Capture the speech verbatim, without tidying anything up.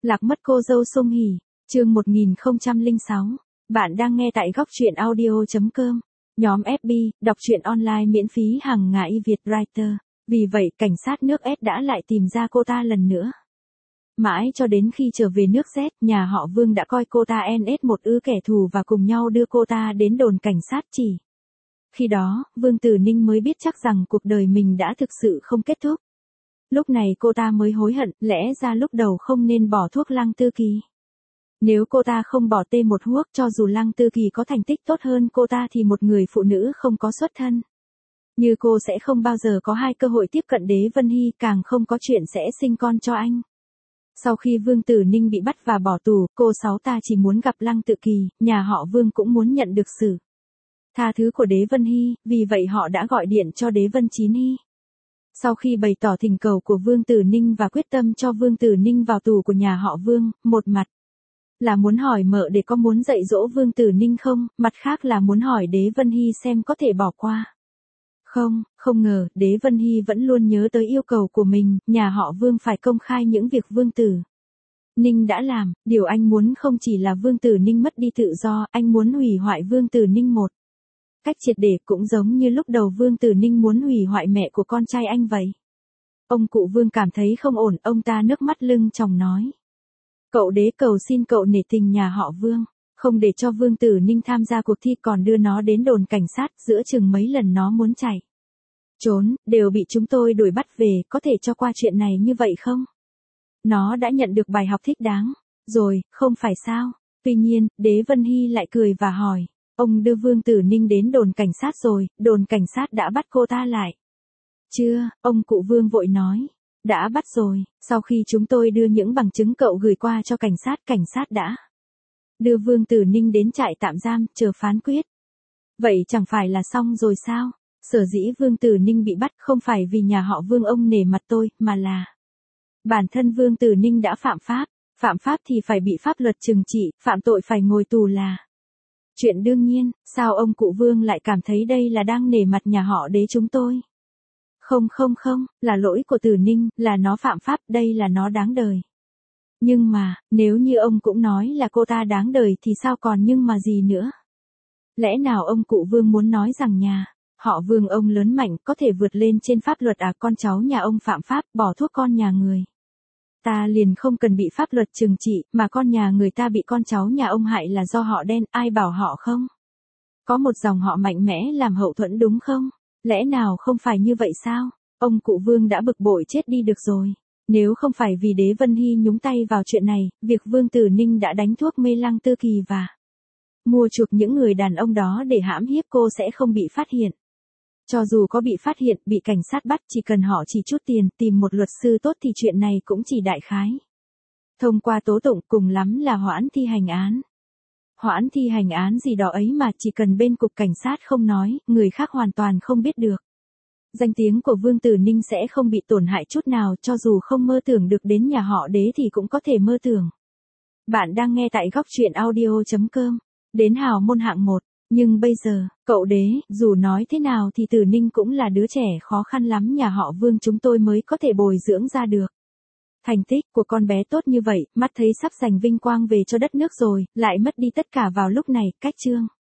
Lạc mất cô dâu Sung Hỉ, chương một nghìn không trăm lẻ sáu. Bạn đang nghe tại góc truyện audio.com. Nhóm ép bê, đọc truyện online miễn phí hàng ngày Việt Writer. Vì vậy, cảnh sát nước S đã lại tìm ra cô ta lần nữa. Mãi cho đến khi trở về nước Z, nhà họ Vương đã coi cô ta en ét một ư kẻ thù và cùng nhau đưa cô ta đến đồn cảnh sát chỉ. Khi đó, Vương Tử Ninh mới biết chắc rằng cuộc đời mình đã thực sự không kết thúc. Lúc này cô ta mới hối hận, lẽ ra lúc đầu không nên bỏ thuốc Lăng Tư Kỳ. Nếu cô ta không bỏ tê một huốc, cho dù Lăng Tư Kỳ có thành tích tốt hơn cô ta thì một người phụ nữ không có xuất thân như cô sẽ không bao giờ có hai cơ hội tiếp cận Đế Vân Hy, càng không có chuyện sẽ sinh con cho anh. Sau khi Vương Tử Ninh bị bắt và bỏ tù, cô sáu ta chỉ muốn gặp Lăng Tự Kỳ, nhà họ Vương cũng muốn nhận được sự tha thứ của Đế Vân Hy, vì vậy họ đã gọi điện cho Đế Vân Chín Hy. Sau khi bày tỏ thỉnh cầu của Vương Tử Ninh và quyết tâm cho Vương Tử Ninh vào tù của nhà họ Vương, một mặt là muốn hỏi mợ để có muốn dạy dỗ Vương Tử Ninh không, mặt khác là muốn hỏi Đế Vân Hy xem có thể bỏ qua không. Không ngờ, Đế Vân Hy vẫn luôn nhớ tới yêu cầu của mình, nhà họ Vương phải công khai những việc Vương Tử Ninh đã làm. Điều anh muốn không chỉ là Vương Tử Ninh mất đi tự do, anh muốn hủy hoại Vương Tử Ninh một cách triệt để, cũng giống như lúc đầu Vương Tử Ninh muốn hủy hoại mẹ của con trai anh vậy. Ông cụ Vương cảm thấy không ổn, ông ta nước mắt lưng tròng nói: Cậu Đế cầu xin cậu nể tình nhà họ Vương, không để cho Vương Tử Ninh tham gia cuộc thi, còn đưa nó đến đồn cảnh sát, giữa chừng mấy lần nó muốn chạy trốn, đều bị chúng tôi đuổi bắt về, có thể cho qua chuyện này như vậy không? Nó đã nhận được bài học thích đáng rồi, không phải sao? Tuy nhiên, Đế Vân Hy lại cười và hỏi: Ông đưa Vương Tử Ninh đến đồn cảnh sát rồi, đồn cảnh sát đã bắt cô ta lại chưa? Ông cụ Vương vội nói: Đã bắt rồi, sau khi chúng tôi đưa những bằng chứng cậu gửi qua cho cảnh sát, cảnh sát đã đưa Vương Tử Ninh đến trại tạm giam, chờ phán quyết. Vậy chẳng phải là xong rồi sao? Sở dĩ Vương Tử Ninh bị bắt không phải vì nhà họ Vương ông nể mặt tôi, mà là bản thân Vương Tử Ninh đã phạm pháp. Phạm pháp thì phải bị pháp luật trừng trị, phạm tội phải ngồi tù là chuyện đương nhiên. Sao ông cụ Vương lại cảm thấy đây là đang nể mặt nhà họ Đế chúng tôi? Không không không, là lỗi của Tử Ninh, là nó phạm pháp, đây là nó đáng đời. Nhưng mà, nếu như ông cũng nói là cô ta đáng đời thì sao còn nhưng mà gì nữa? Lẽ nào ông cụ Vương muốn nói rằng nhà họ Vương ông lớn mạnh, có thể vượt lên trên pháp luật à? Con cháu nhà ông phạm pháp, bỏ thuốc con nhà người ta liền không cần bị pháp luật trừng trị, mà con nhà người ta bị con cháu nhà ông hại là do họ đen, ai bảo họ không? Có một dòng họ mạnh mẽ làm hậu thuẫn đúng không? Lẽ nào không phải như vậy sao? Ông cụ Vương đã bực bội chết đi được rồi. Nếu không phải vì Đế Vân Hy nhúng tay vào chuyện này, việc Vương Tử Ninh đã đánh thuốc mê Lăng Tư Kỳ và mua chuộc những người đàn ông đó để hãm hiếp cô sẽ không bị phát hiện. Cho dù có bị phát hiện, bị cảnh sát bắt, chỉ cần họ chỉ chút tiền, tìm một luật sư tốt thì chuyện này cũng chỉ đại khái thông qua tố tụng, cùng lắm là hoãn thi hành án. Hoãn thi hành án gì đó ấy mà, chỉ cần bên cục cảnh sát không nói, người khác hoàn toàn không biết được. Danh tiếng của Vương Tử Ninh sẽ không bị tổn hại chút nào, cho dù không mơ tưởng được đến nhà họ Đế thì cũng có thể mơ tưởng. Bạn đang nghe tại góc truyện audio.com. Đến hào môn hạng một. Nhưng bây giờ, cậu Đế, dù nói thế nào thì Tử Ninh cũng là đứa trẻ khó khăn lắm nhà họ Vương chúng tôi mới có thể bồi dưỡng ra được. Thành tích của con bé tốt như vậy, mắt thấy sắp giành vinh quang về cho đất nước rồi, lại mất đi tất cả vào lúc này. Cách chương